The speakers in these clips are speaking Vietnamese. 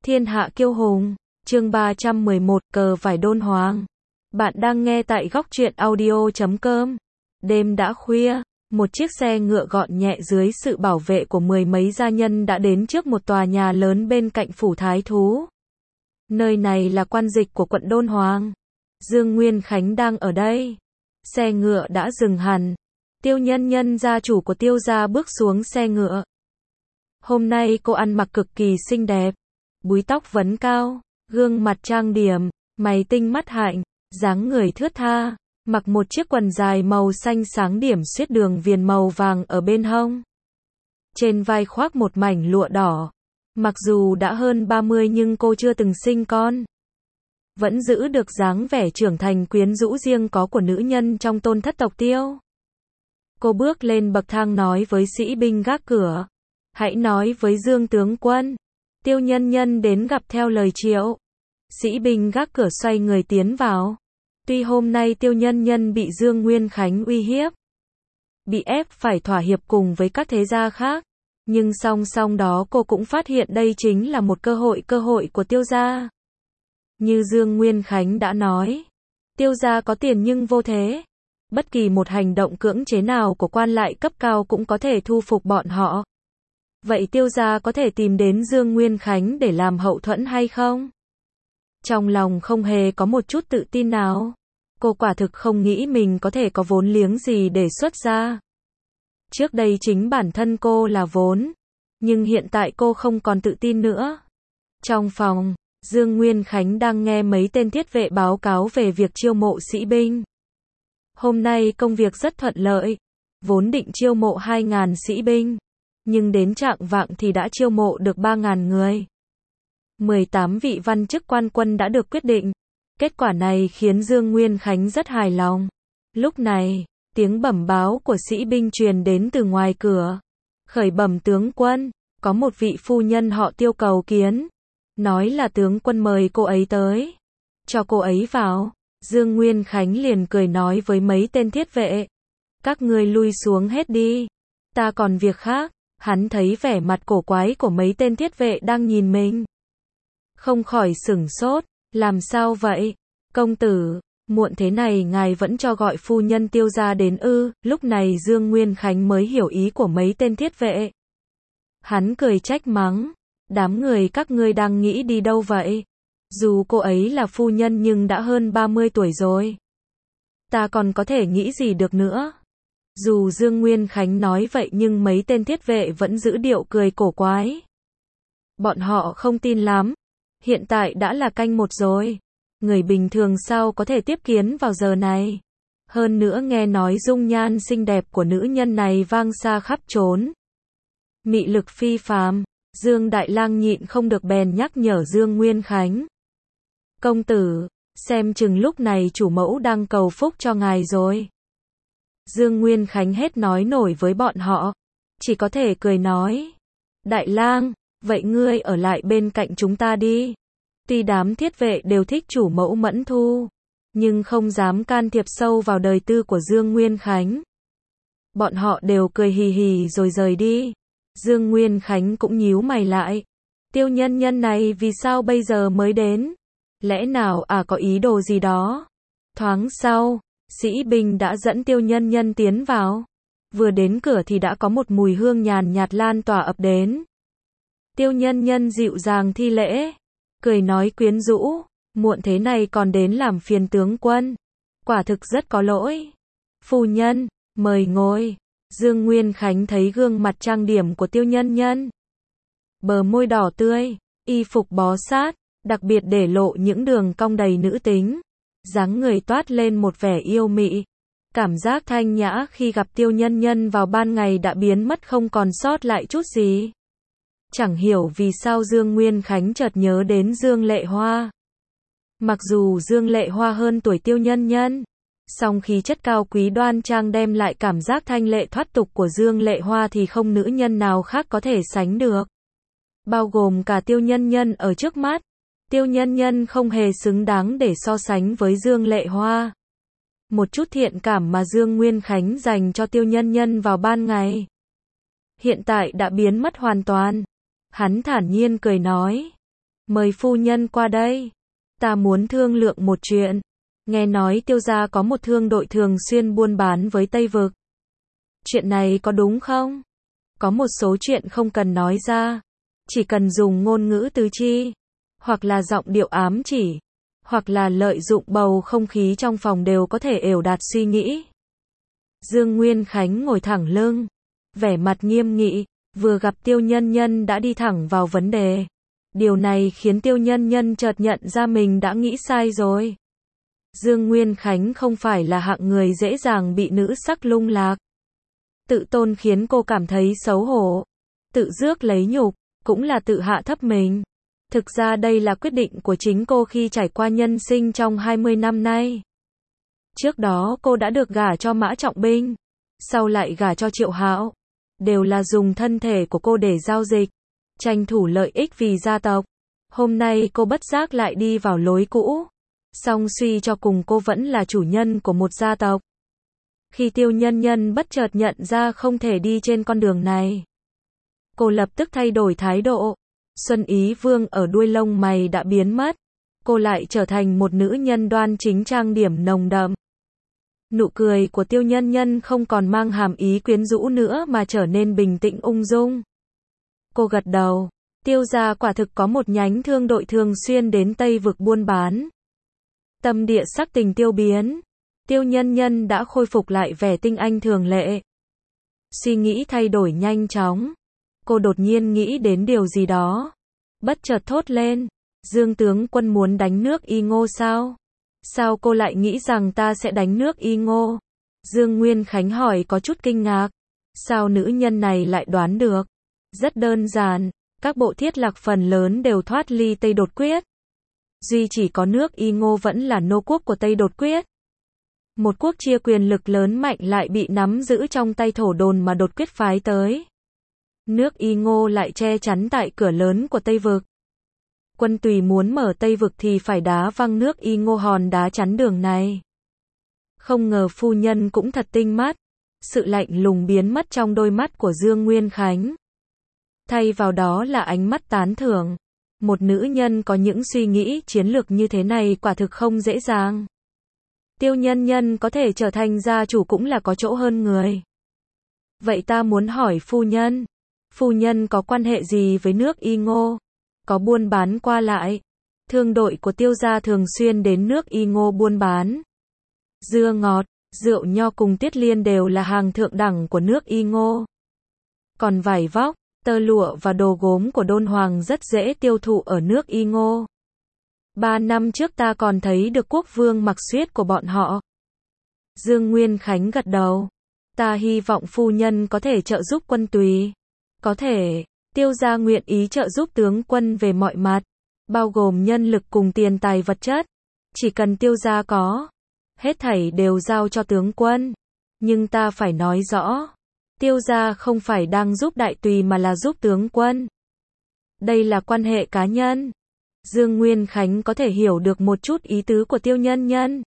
Thiên hạ kiêu hùng, chương 311, cờ vải đôn hoàng. Bạn đang nghe tại góc truyện audio.com. Đêm đã khuya, một chiếc xe ngựa gọn nhẹ dưới sự bảo vệ của mười mấy gia nhân đã đến trước một tòa nhà lớn bên cạnh phủ thái thú. Nơi này là quan dịch của quận Đôn Hoàng. Dương Nguyên Khánh đang ở đây. Xe ngựa đã dừng hẳn. Tiêu Nhân Nhân, gia chủ của Tiêu gia, bước xuống xe ngựa. Hôm nay cô ăn mặc cực kỳ xinh đẹp. Búi tóc vấn cao, gương mặt trang điểm, mày tinh mắt hạnh, dáng người thướt tha, mặc một chiếc quần dài màu xanh sáng điểm xuyết đường viền màu vàng ở bên hông. Trên vai khoác một mảnh lụa đỏ. Mặc dù đã hơn 30 nhưng cô chưa từng sinh con. Vẫn giữ được dáng vẻ trưởng thành quyến rũ riêng có của nữ nhân trong tôn thất tộc Tiêu. Cô bước lên bậc thang nói với sĩ binh gác cửa. Hãy nói với Dương tướng quân. Tiêu Nhân Nhân đến gặp theo lời triệu. Sĩ binh gác cửa xoay người tiến vào. Tuy hôm nay Tiêu Nhân Nhân bị Dương Nguyên Khánh uy hiếp, bị ép phải thỏa hiệp cùng với các thế gia khác, nhưng song song đó cô cũng phát hiện đây chính là một cơ hội của Tiêu gia. Như Dương Nguyên Khánh đã nói, Tiêu gia có tiền nhưng vô thế. Bất kỳ một hành động cưỡng chế nào của quan lại cấp cao cũng có thể thu phục bọn họ. Vậy Tiêu gia có thể tìm đến Dương Nguyên Khánh để làm hậu thuẫn hay không? Trong lòng không hề có một chút tự tin nào. Cô quả thực không nghĩ mình có thể có vốn liếng gì để xuất ra. Trước đây chính bản thân cô là vốn, nhưng hiện tại cô không còn tự tin nữa. Trong phòng, Dương Nguyên Khánh đang nghe mấy tên thiết vệ báo cáo về việc chiêu mộ sĩ binh. Hôm nay công việc rất thuận lợi, vốn định chiêu mộ 2.000 sĩ binh, nhưng đến chạng vạng thì đã chiêu mộ được 3.000 người. 18 vị văn chức quan quân đã được quyết định. Kết quả này khiến Dương Nguyên Khánh rất hài lòng. Lúc này, tiếng bẩm báo của sĩ binh truyền đến từ ngoài cửa. Khởi bẩm tướng quân, có một vị phu nhân họ Tiêu cầu kiến. Nói là tướng quân mời cô ấy tới. Cho cô ấy vào. Dương Nguyên Khánh liền cười nói với mấy tên thiết vệ. Các ngươi lui xuống hết đi. Ta còn việc khác. Hắn thấy vẻ mặt cổ quái của mấy tên thiết vệ đang nhìn mình, không khỏi sửng sốt. Làm sao vậy? Công tử, muộn thế này ngài vẫn cho gọi phu nhân Tiêu gia đến ư? Lúc này Dương Nguyên Khánh mới hiểu ý của mấy tên thiết vệ. Hắn cười trách mắng. Đám người các ngươi đang nghĩ đi đâu vậy? Dù cô ấy là phu nhân nhưng đã hơn 30 tuổi rồi. Ta còn có thể nghĩ gì được nữa? Dù Dương Nguyên Khánh nói vậy nhưng mấy tên thiết vệ vẫn giữ điệu cười cổ quái. Bọn họ không tin lắm. Hiện tại đã là canh 1 rồi. Người bình thường sao có thể tiếp kiến vào giờ này? Hơn nữa nghe nói dung nhan xinh đẹp của nữ nhân này vang xa khắp trốn. Mị lực phi phàm. Dương Đại Lang nhịn không được bèn nhắc nhở Dương Nguyên Khánh. Công tử, xem chừng lúc này chủ mẫu đang cầu phúc cho ngài rồi. Dương Nguyên Khánh hết nói nổi với bọn họ. Chỉ có thể cười nói. Đại Lang, vậy ngươi ở lại bên cạnh chúng ta đi. Tuy đám thiết vệ đều thích chủ mẫu Mẫn Thu, nhưng không dám can thiệp sâu vào đời tư của Dương Nguyên Khánh. Bọn họ đều cười hì hì rồi rời đi. Dương Nguyên Khánh cũng nhíu mày lại. Tiêu Nhân Nhân này vì sao bây giờ mới đến? Lẽ nào có ý đồ gì đó? Thoáng sau, sĩ binh đã dẫn Tiêu Nhân Nhân tiến vào. Vừa đến cửa thì đã có một mùi hương nhàn nhạt lan tỏa ập đến. Tiêu Nhân Nhân dịu dàng thi lễ, cười nói quyến rũ, muộn thế này còn đến làm phiền tướng quân. Quả thực rất có lỗi. Phu nhân, mời ngồi. Dương Nguyên Khánh thấy gương mặt trang điểm của Tiêu Nhân Nhân. Bờ môi đỏ tươi, y phục bó sát, đặc biệt để lộ những đường cong đầy nữ tính. Dáng người toát lên một vẻ yêu mị. Cảm giác thanh nhã khi gặp Tiêu Nhân Nhân vào ban ngày đã biến mất không còn sót lại chút gì. Chẳng hiểu vì sao Dương Nguyên Khánh chợt nhớ đến Dương Lệ Hoa. Mặc dù Dương Lệ Hoa hơn tuổi Tiêu Nhân Nhân, song khí chất cao quý đoan trang đem lại cảm giác thanh lệ thoát tục của Dương Lệ Hoa thì không nữ nhân nào khác có thể sánh được. Bao gồm cả Tiêu Nhân Nhân ở trước mắt. Tiêu Nhân Nhân không hề xứng đáng để so sánh với Dương Lệ Hoa. Một chút thiện cảm mà Dương Nguyên Khánh dành cho Tiêu Nhân Nhân vào ban ngày, hiện tại đã biến mất hoàn toàn. Hắn thản nhiên cười nói. Mời phu nhân qua đây. Ta muốn thương lượng một chuyện. Nghe nói Tiêu gia có một thương đội thường xuyên buôn bán với Tây Vực. Chuyện này có đúng không? Có một số chuyện không cần nói ra. Chỉ cần dùng ngôn ngữ tứ chi. Hoặc là giọng điệu ám chỉ. Hoặc là lợi dụng bầu không khí trong phòng đều có thể ểu đạt suy nghĩ. Dương Nguyên Khánh ngồi thẳng lưng. Vẻ mặt nghiêm nghị. Vừa gặp Tiêu Nhân Nhân đã đi thẳng vào vấn đề. Điều này khiến Tiêu Nhân Nhân chợt nhận ra mình đã nghĩ sai rồi. Dương Nguyên Khánh không phải là hạng người dễ dàng bị nữ sắc lung lạc. Tự tôn khiến cô cảm thấy xấu hổ. Tự rước lấy nhục, cũng là tự hạ thấp mình. Thực ra đây là quyết định của chính cô khi trải qua nhân sinh trong 20 năm nay. Trước đó cô đã được gả cho Mã Trọng Binh. Sau lại gả cho Triệu Hạo. Đều là dùng thân thể của cô để giao dịch. Tranh thủ lợi ích vì gia tộc. Hôm nay cô bất giác lại đi vào lối cũ. Song suy cho cùng cô vẫn là chủ nhân của một gia tộc. Khi Tiêu Nhân Nhân bất chợt nhận ra không thể đi trên con đường này. Cô lập tức thay đổi thái độ. Xuân ý vương ở đuôi lông mày đã biến mất. Cô lại trở thành một nữ nhân đoan chính trang điểm nồng đậm. Nụ cười của Tiêu Nhân Nhân không còn mang hàm ý quyến rũ nữa mà trở nên bình tĩnh ung dung. Cô gật đầu. Tiêu gia quả thực có một nhánh thương đội thường xuyên đến Tây Vực buôn bán. Tâm địa sắc tình tiêu biến. Tiêu Nhân Nhân đã khôi phục lại vẻ tinh anh thường lệ. Suy nghĩ thay đổi nhanh chóng. Cô đột nhiên nghĩ đến điều gì đó. Bất chợt thốt lên. Dương tướng quân muốn đánh nước Y Ngô sao? Sao cô lại nghĩ rằng ta sẽ đánh nước Y Ngô? Dương Nguyên Khánh hỏi có chút kinh ngạc. Sao nữ nhân này lại đoán được? Rất đơn giản. Các bộ thiết lạc phần lớn đều thoát ly Tây Đột Quyết. Duy chỉ có nước Y Ngô vẫn là nô quốc của Tây Đột Quyết. Một quốc chia quyền lực lớn mạnh lại bị nắm giữ trong tay thổ đồn mà Đột Quyết phái tới. Nước Y Ngô lại che chắn tại cửa lớn của Tây Vực. Quân Tùy muốn mở Tây Vực thì phải đá văng nước Y Ngô hòn đá chắn đường này. Không ngờ phu nhân cũng thật tinh mắt. Sự lạnh lùng biến mất trong đôi mắt của Dương Nguyên Khánh. Thay vào đó là ánh mắt tán thưởng. Một nữ nhân có những suy nghĩ chiến lược như thế này quả thực không dễ dàng. Tiêu Nhân Nhân có thể trở thành gia chủ cũng là có chỗ hơn người. Vậy ta muốn hỏi phu nhân có quan hệ gì với nước Y Ngô? Có buôn bán qua lại? Thương đội của Tiêu gia thường xuyên đến nước Y Ngô buôn bán. Dưa ngọt, rượu nho cùng tiết liên đều là hàng thượng đẳng của nước Y Ngô. Còn vải vóc, tơ lụa và đồ gốm của Đôn Hoàng rất dễ tiêu thụ ở nước Y Ngô. 3 năm trước ta còn thấy được quốc vương mặc xiết của bọn họ. Dương Nguyên Khánh gật đầu. Ta hy vọng phu nhân có thể trợ giúp quân Tùy. Có thể, Tiêu gia nguyện ý trợ giúp tướng quân về mọi mặt, bao gồm nhân lực cùng tiền tài vật chất. Chỉ cần Tiêu gia có, hết thảy đều giao cho tướng quân. Nhưng ta phải nói rõ, Tiêu gia không phải đang giúp Đại Tùy mà là giúp tướng quân. Đây là quan hệ cá nhân. Dương Nguyên Khánh có thể hiểu được một chút ý tứ của Tiêu Nhân Nhân.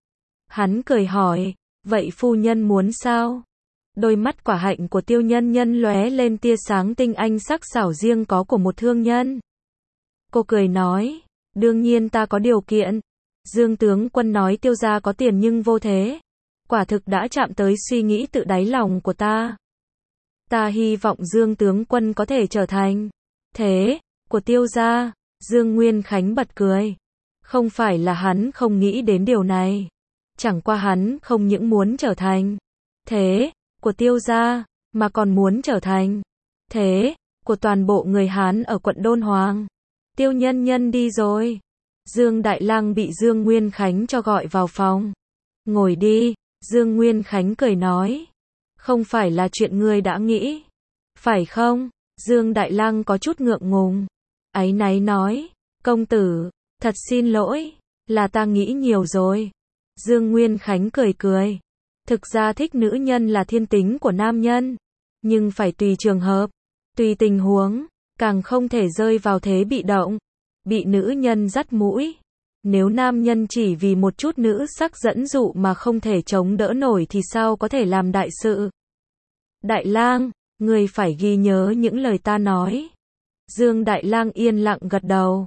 Hắn cười hỏi, vậy phu nhân muốn sao? Đôi mắt quả hạnh của Tiêu Nhân Nhân lóe lên tia sáng tinh anh sắc sảo riêng có của một thương nhân. Cô cười nói, đương nhiên ta có điều kiện. Dương tướng quân nói Tiêu gia có tiền nhưng vô thế. Quả thực đã chạm tới suy nghĩ tự đáy lòng của ta. Ta hy vọng Dương tướng quân có thể trở thành thế của Tiêu gia. Dương Nguyên Khánh bật cười. Không phải là hắn không nghĩ đến điều này. Chẳng qua hắn không những muốn trở thành thế của Tiêu gia, mà còn muốn trở thành thế của toàn bộ người Hán ở quận Đôn Hoàng. Tiêu Nhân Nhân đi rồi. Dương Đại Lang bị Dương Nguyên Khánh cho gọi vào phòng. Ngồi đi, Dương Nguyên Khánh cười nói. Không phải là chuyện ngươi đã nghĩ, phải không? Dương Đại Lang có chút ngượng ngùng. Áy náy nói, công tử, thật xin lỗi, là ta nghĩ nhiều rồi. Dương Nguyên Khánh cười cười. Thực ra thích nữ nhân là thiên tính của nam nhân, nhưng phải tùy trường hợp, tùy tình huống, càng không thể rơi vào thế bị động, bị nữ nhân dắt mũi. Nếu nam nhân chỉ vì một chút nữ sắc dẫn dụ mà không thể chống đỡ nổi thì sao có thể làm đại sự? Đại Lang, ngươi phải ghi nhớ những lời ta nói. Dương Đại Lang yên lặng gật đầu.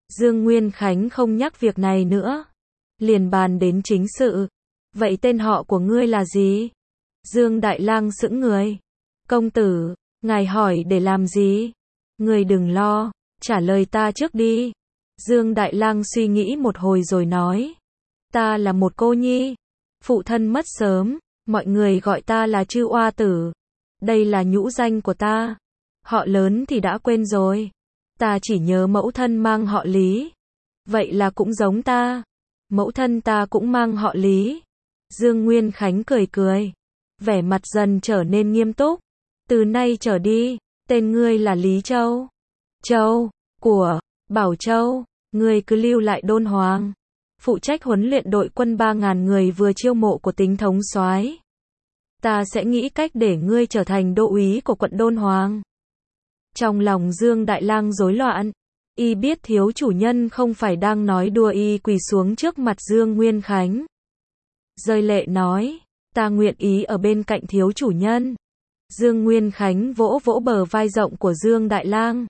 Dương Nguyên Khánh không nhắc việc này nữa. Liền bàn đến chính sự. Vậy tên họ của ngươi là gì? Dương Đại Lang sững người. Công tử, ngài hỏi để làm gì? Ngươi đừng lo, trả lời ta trước đi. Dương Đại Lang suy nghĩ một hồi rồi nói. Ta là một cô nhi. Phụ thân mất sớm, mọi người gọi ta là Chư Oa Tử. Đây là nhũ danh của ta. Họ lớn thì đã quên rồi. Ta chỉ nhớ mẫu thân mang họ Lý. Vậy là cũng giống ta. Mẫu thân ta cũng mang họ Lý. Dương Nguyên Khánh cười cười. Vẻ mặt dần trở nên nghiêm túc. Từ nay trở đi, tên ngươi là Lý Châu. Châu, của, Bảo Châu, ngươi cứ lưu lại Đôn Hoàng. Phụ trách huấn luyện đội quân 3.000 người vừa chiêu mộ của Tính thống soái. Ta sẽ nghĩ cách để ngươi trở thành đô úy của quận Đôn Hoàng. Trong lòng Dương Đại Lang rối loạn. Y biết thiếu chủ nhân không phải đang nói đùa, y quỳ xuống trước mặt Dương Nguyên Khánh. Rơi lệ nói, ta nguyện ý ở bên cạnh thiếu chủ nhân. Dương Nguyên Khánh vỗ vỗ bờ vai rộng của Dương Đại Lang.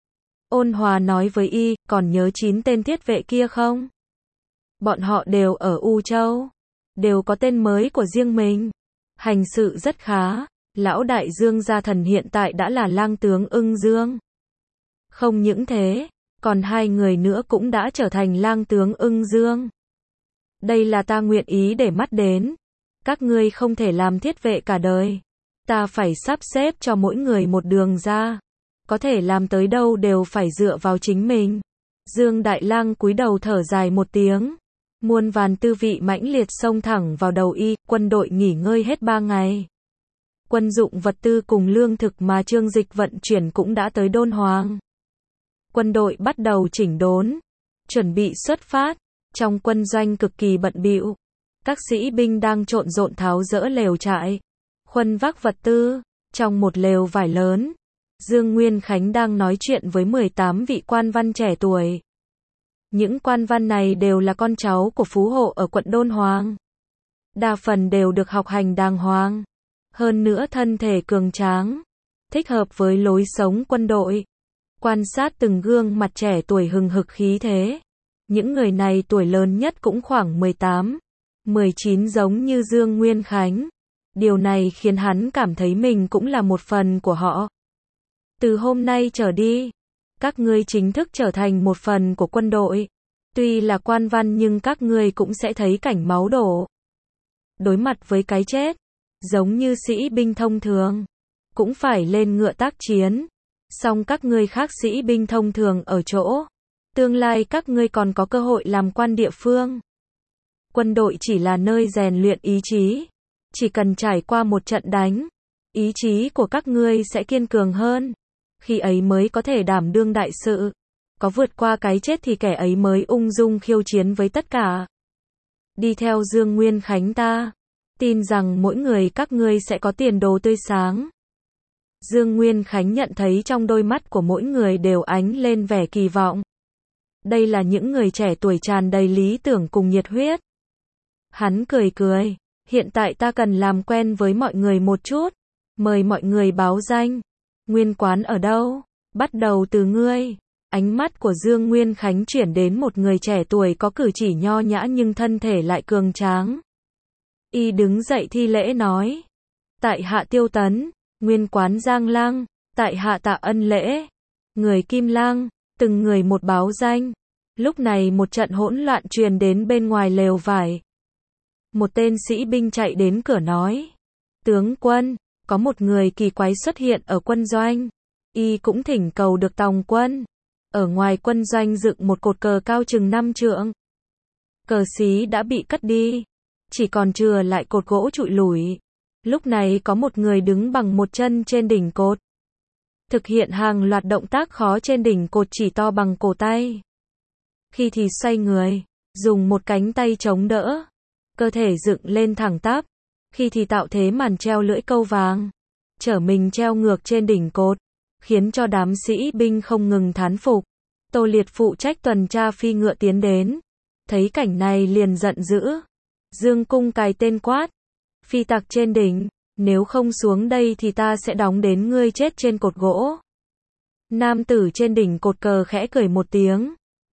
Ôn hòa nói với y, còn nhớ 9 tên thiết vệ kia không? Bọn họ đều ở U Châu. Đều có tên mới của riêng mình. Hành sự rất khá. Lão đại Dương gia thần hiện tại đã là lang tướng Ưng Dương. Không những thế, còn 2 người nữa cũng đã trở thành lang tướng Ưng Dương. Đây là ta nguyện ý để mắt đến. Các ngươi không thể làm thiết vệ cả đời. Ta phải sắp xếp cho mỗi người một đường ra. Có thể làm tới đâu đều phải dựa vào chính mình. Dương Đại Lang cúi đầu thở dài một tiếng. Muôn vàn tư vị mãnh liệt xông thẳng vào đầu y. Quân đội nghỉ ngơi hết 3 ngày. Quân dụng vật tư cùng lương thực mà Trương Dịch vận chuyển cũng đã tới Đôn Hoàng. Quân đội bắt đầu chỉnh đốn, chuẩn bị xuất phát. Trong quân doanh cực kỳ bận bịu. Các sĩ binh đang trộn rộn tháo dỡ lều trại, khuân vác vật tư. Trong một lều vải lớn, Dương Nguyên Khánh đang nói chuyện với 18 vị quan văn trẻ tuổi. Những quan văn này đều là con cháu của phú hộ ở quận Đôn Hoàng. Đa phần đều được học hành đàng hoàng. Hơn nữa thân thể cường tráng, thích hợp với lối sống quân đội. Quan sát từng gương mặt trẻ tuổi hừng hực khí thế. Những người này tuổi lớn nhất cũng khoảng 18, 19 giống như Dương Nguyên Khánh. Điều này khiến hắn cảm thấy mình cũng là một phần của họ. Từ hôm nay trở đi, các ngươi chính thức trở thành một phần của quân đội. Tuy là quan văn nhưng các ngươi cũng sẽ thấy cảnh máu đổ. Đối mặt với cái chết, giống như sĩ binh thông thường, cũng phải lên ngựa tác chiến. Song các ngươi khác sĩ binh thông thường ở chỗ, tương lai các ngươi còn có cơ hội làm quan địa phương. Quân đội chỉ là nơi rèn luyện ý chí. Chỉ cần trải qua một trận đánh, ý chí của các ngươi sẽ kiên cường hơn. Khi ấy mới có thể đảm đương đại sự. Có vượt qua cái chết thì kẻ ấy mới ung dung khiêu chiến với tất cả. Đi theo Dương Nguyên Khánh ta, tin rằng mỗi người các ngươi sẽ có tiền đồ tươi sáng. Dương Nguyên Khánh nhận thấy trong đôi mắt của mỗi người đều ánh lên vẻ kỳ vọng. Đây là những người trẻ tuổi tràn đầy lý tưởng cùng nhiệt huyết. Hắn cười cười, hiện tại ta cần làm quen với mọi người một chút. Mời mọi người báo danh. Nguyên quán ở đâu? Bắt đầu từ ngươi. Ánh mắt của Dương Nguyên Khánh chuyển đến một người trẻ tuổi có cử chỉ nho nhã nhưng thân thể lại cường tráng. Y đứng dậy thi lễ nói. Tại hạ Tiêu Tấn, nguyên quán Giang Lang. Tại hạ Tạ Ân Lễ, người Kim Lang. Từng người một báo danh. Lúc này một trận hỗn loạn truyền đến bên ngoài lều vải. Một tên sĩ binh chạy đến cửa nói. Tướng quân, có một người kỳ quái xuất hiện ở quân doanh. Y cũng thỉnh cầu được tòng quân. Ở ngoài quân doanh dựng một cột cờ cao chừng 5 trượng. Cờ xí đã bị cất đi. Chỉ còn chừa lại cột gỗ trụi lủi. Lúc này có một người đứng bằng một chân trên đỉnh cột. Thực hiện hàng loạt động tác khó trên đỉnh cột chỉ to bằng cổ tay. Khi thì xoay người, dùng một cánh tay chống đỡ. Cơ thể dựng lên thẳng tắp. Khi thì tạo thế màn treo lưỡi câu vàng. Chở mình treo ngược trên đỉnh cột. Khiến cho đám sĩ binh không ngừng thán phục. Tô Liệt phụ trách tuần tra phi ngựa tiến đến. Thấy cảnh này liền giận dữ. Dương cung cài tên quát. Phi tặc trên đỉnh, nếu không xuống đây thì ta sẽ đóng đến ngươi chết trên cột gỗ. Nam tử trên đỉnh cột cờ khẽ cười một tiếng.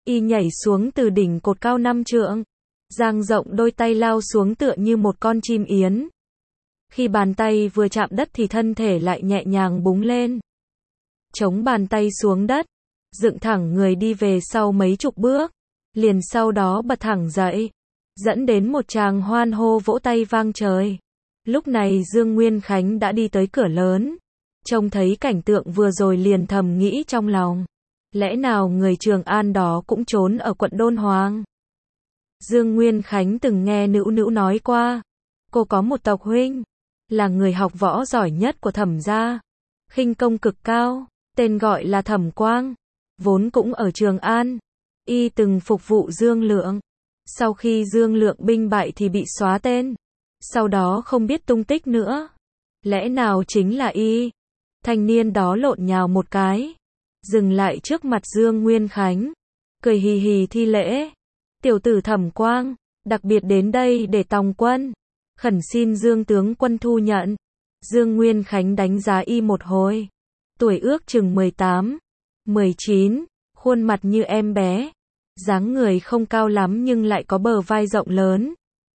Y nhảy xuống từ đỉnh cột cao 5 trượng, dang rộng đôi tay lao xuống tựa như một con chim yến. Khi bàn tay vừa chạm đất thì thân thể lại nhẹ nhàng búng lên. Chống bàn tay xuống đất, dựng thẳng người đi về sau mấy chục bước, liền sau đó bật thẳng dậy, dẫn đến một tràng hoan hô vỗ tay vang trời. Lúc này Dương Nguyên Khánh đã đi tới cửa lớn, trông thấy cảnh tượng vừa rồi liền thầm nghĩ trong lòng, lẽ nào người Trường An đó cũng trốn ở quận Đôn Hoàng? Dương Nguyên Khánh từng nghe Nữu Nữu nói qua, cô có một tộc huynh, là người học võ giỏi nhất của Thẩm gia, khinh công cực cao, tên gọi là Thẩm Quang, vốn cũng ở Trường An. Y từng phục vụ Dương Lượng. Sau khi Dương Lượng binh bại thì bị xóa tên. Sau đó không biết tung tích nữa. Lẽ nào chính là y? Thanh niên đó lộn nhào một cái, dừng lại trước mặt Dương Nguyên Khánh, cười hì hì thi lễ. Tiểu tử Thẩm Quang, đặc biệt đến đây để tòng quân, khẩn xin Dương tướng quân thu nhận. Dương Nguyên Khánh đánh giá y một hồi. Tuổi ước chừng 18, 19, khuôn mặt như em bé, dáng người không cao lắm nhưng lại có bờ vai rộng lớn.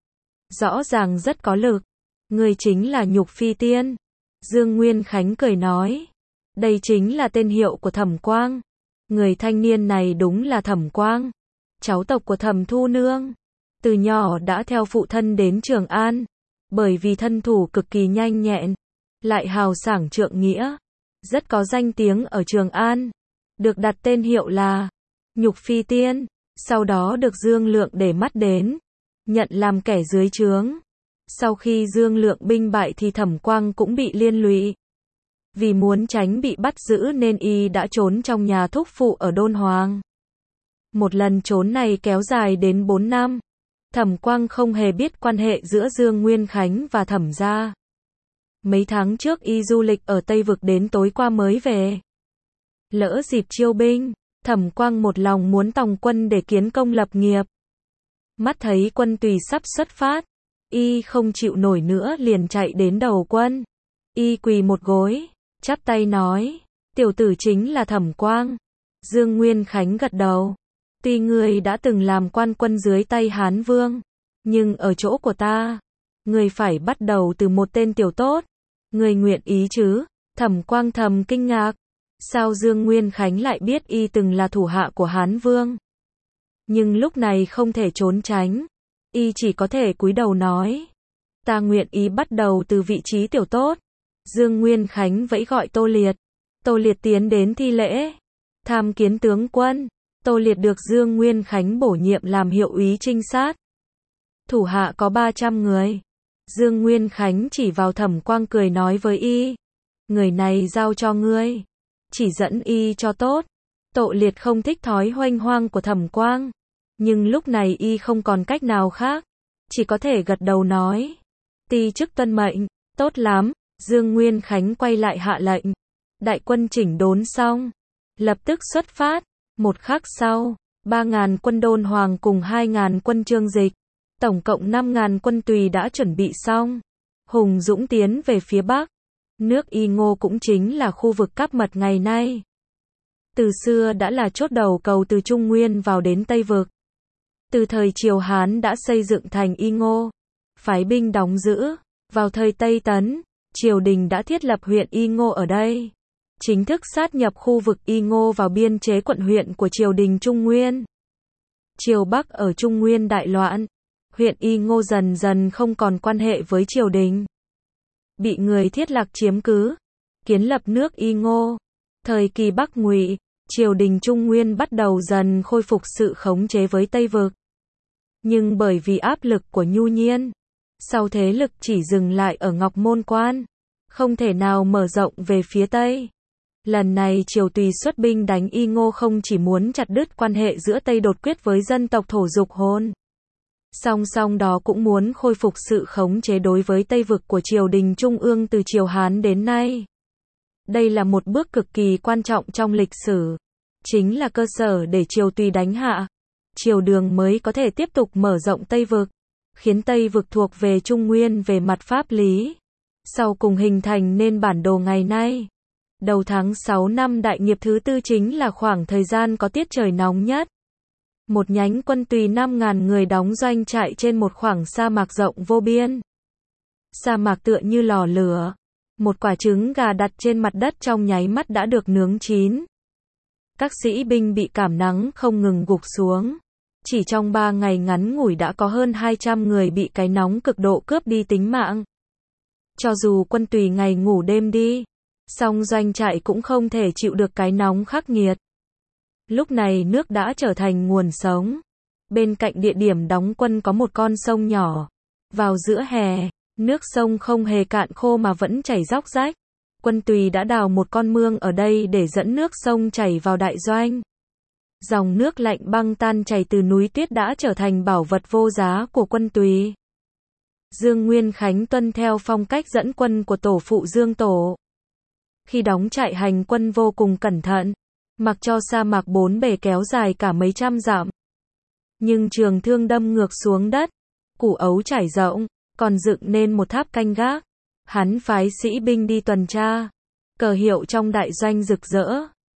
Rõ ràng rất có lực. Người chính là Nhục Phi Tiên. Dương Nguyên Khánh cười nói. Đây chính là tên hiệu của Thẩm Quang. Người thanh niên này đúng là Thẩm Quang, cháu tộc của Thẩm Thu Nương. Từ nhỏ đã theo phụ thân đến Trường An, bởi vì thân thủ cực kỳ nhanh nhẹn, lại hào sảng trượng nghĩa, rất có danh tiếng ở Trường An, được đặt tên hiệu là Nhục Phi Tiên. Sau đó được Dương Lượng để mắt đến, nhận làm kẻ dưới trướng. Sau khi Dương Lượng binh bại thì Thẩm Quang cũng bị liên lụy. Vì muốn tránh bị bắt giữ nên y đã trốn trong nhà thúc phụ ở Đôn Hoàng. Một lần trốn này kéo dài đến 4 năm. Thẩm Quang không hề biết quan hệ giữa Dương Nguyên Khánh và Thẩm gia. Mấy tháng trước y du lịch ở Tây Vực đến tối qua mới về. Lỡ dịp chiêu binh, Thẩm Quang một lòng muốn tòng quân để kiến công lập nghiệp. Mắt thấy quân tùy sắp xuất phát, y không chịu nổi nữa liền chạy đến đầu quân. Y quỳ một gối, chắp tay nói, tiểu tử chính là Thẩm Quang. Dương Nguyên Khánh gật đầu. Tuy ngươi đã từng làm quan quân dưới tay Hán Vương, nhưng ở chỗ của ta, ngươi phải bắt đầu từ một tên tiểu tốt. Ngươi nguyện ý chứ? Thẩm Quang thầm kinh ngạc. Sao Dương Nguyên Khánh lại biết y từng là thủ hạ của Hán Vương? Nhưng lúc này không thể trốn tránh. Y chỉ có thể cúi đầu nói. Ta nguyện ý bắt đầu từ vị trí tiểu tốt. Dương Nguyên Khánh vẫy gọi Tô Liệt. Tô Liệt tiến đến thi lễ. Tham kiến tướng quân. Tô Liệt được Dương Nguyên Khánh bổ nhiệm làm hiệu úy trinh sát. Thủ hạ có 300 người. Dương Nguyên Khánh chỉ vào Thẩm Quang cười nói với y. Người này giao cho ngươi. Chỉ dẫn y cho tốt. Tô Liệt không thích thói huênh hoang của Thẩm Quang. Nhưng lúc này y không còn cách nào khác. Chỉ có thể gật đầu nói. Ti chức tuân mệnh. Tốt lắm. Dương Nguyên Khánh quay lại hạ lệnh. Đại quân chỉnh đốn xong, lập tức xuất phát. Một khắc sau, 3.000 quân Đôn Hoàng cùng 2.000 quân Trương Dịch, tổng cộng 5.000 quân tùy đã chuẩn bị xong, hùng dũng tiến về phía Bắc. Nước Y Ngô cũng chính là khu vực cáp mật ngày nay. Từ xưa đã là chốt đầu cầu từ Trung Nguyên vào đến Tây Vực. Từ thời Triều Hán đã xây dựng thành Y Ngô, phái binh đóng giữ. Vào thời Tây Tấn, triều đình đã thiết lập huyện Y Ngô ở đây, chính thức sát nhập khu vực Y Ngô vào biên chế quận huyện của triều đình Trung Nguyên. Triều Bắc ở Trung Nguyên đại loạn, huyện Y Ngô dần dần không còn quan hệ với triều đình, bị người Thiết Lạc chiếm cứ, kiến lập nước Y Ngô. Thời kỳ Bắc Ngụy, triều đình Trung Nguyên bắt đầu dần khôi phục sự khống chế với Tây Vực. Nhưng bởi vì áp lực của Nhu Nhiên, sau thế lực chỉ dừng lại ở Ngọc Môn Quan, không thể nào mở rộng về phía Tây. Lần này triều tùy xuất binh đánh Y Ngô không chỉ muốn chặt đứt quan hệ giữa Tây đột quyết với dân tộc thổ dục hôn, song song đó cũng muốn khôi phục sự khống chế đối với Tây Vực của triều đình Trung ương từ triều Hán đến nay. Đây là một bước cực kỳ quan trọng trong lịch sử, chính là cơ sở để triều tùy đánh hạ, triều Đường mới có thể tiếp tục mở rộng Tây Vực, khiến Tây Vực thuộc về Trung Nguyên về mặt pháp lý, sau cùng hình thành nên bản đồ ngày nay. Đầu tháng 6 năm Đại Nghiệp thứ tư chính là khoảng thời gian có tiết trời nóng nhất. một nhánh quân tùy 5.000 người đóng doanh trại trên một khoảng sa mạc rộng vô biên. Sa mạc tựa như lò lửa. Một quả trứng gà đặt trên mặt đất trong nháy mắt đã được nướng chín. Các sĩ binh bị cảm nắng không ngừng gục xuống. Chỉ trong 3 ngày ngắn ngủi đã có hơn 200 người bị cái nóng cực độ cướp đi tính mạng. Cho dù quân tùy ngày ngủ đêm đi, song doanh trại cũng không thể chịu được cái nóng khắc nghiệt. Lúc này nước đã trở thành nguồn sống. Bên cạnh địa điểm đóng quân có một con sông nhỏ. Vào giữa hè, nước sông không hề cạn khô mà vẫn chảy róc rách. Quân tùy đã đào một con mương ở đây để dẫn nước sông chảy vào đại doanh. Dòng nước lạnh băng tan chảy từ núi tuyết đã trở thành bảo vật vô giá của quân tùy. Dương Nguyên Khánh tuân theo phong cách dẫn quân của tổ phụ Dương Tổ. Khi đóng trại hành quân vô cùng cẩn thận, mặc cho sa mạc bốn bề kéo dài cả mấy trăm dặm. Nhưng trường thương đâm ngược xuống đất, củ ấu trải rộng, còn dựng nên một tháp canh gác. Hắn phái sĩ binh đi tuần tra, cờ hiệu trong đại doanh rực rỡ.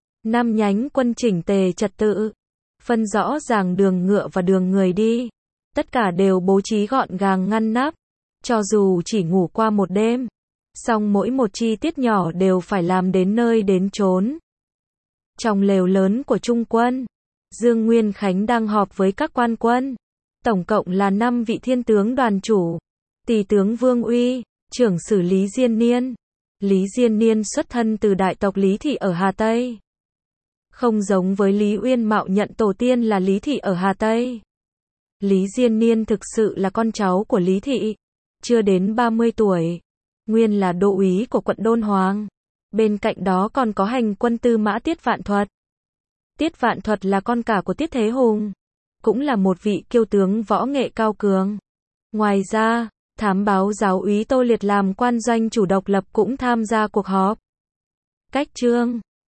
5 nhánh quân chỉnh tề trật tự, phân rõ ràng đường ngựa và đường người đi. Tất cả đều bố trí gọn gàng ngăn nắp, cho dù chỉ ngủ qua một đêm. Song mỗi một chi tiết nhỏ đều phải làm đến nơi đến chốn. Trong lều lớn của Trung quân, Dương Nguyên Khánh đang họp với các quan quân. Tổng cộng là 5 vị thiên tướng đoàn chủ. Tỳ tướng Vương Uy, trưởng sử Lý Diên Niên. Lý Diên Niên xuất thân từ đại tộc Lý Thị ở Hà Tây. Không giống với Lý Uyên mạo nhận tổ tiên là Lý Thị ở Hà Tây. Lý Diên Niên thực sự là con cháu của Lý Thị. Chưa đến 30 tuổi. Nguyên là đô úy của quận Đôn Hoàng. Bên cạnh đó còn có hành quân tư mã Tiết Vạn Thuật. Tiết Vạn Thuật là con cả của Tiết Thế Hùng. Cũng là một vị kiêu tướng võ nghệ cao cường. Ngoài ra, thám báo giáo úy Tô Liệt làm quan doanh chủ độc lập cũng tham gia cuộc họp. Cách chương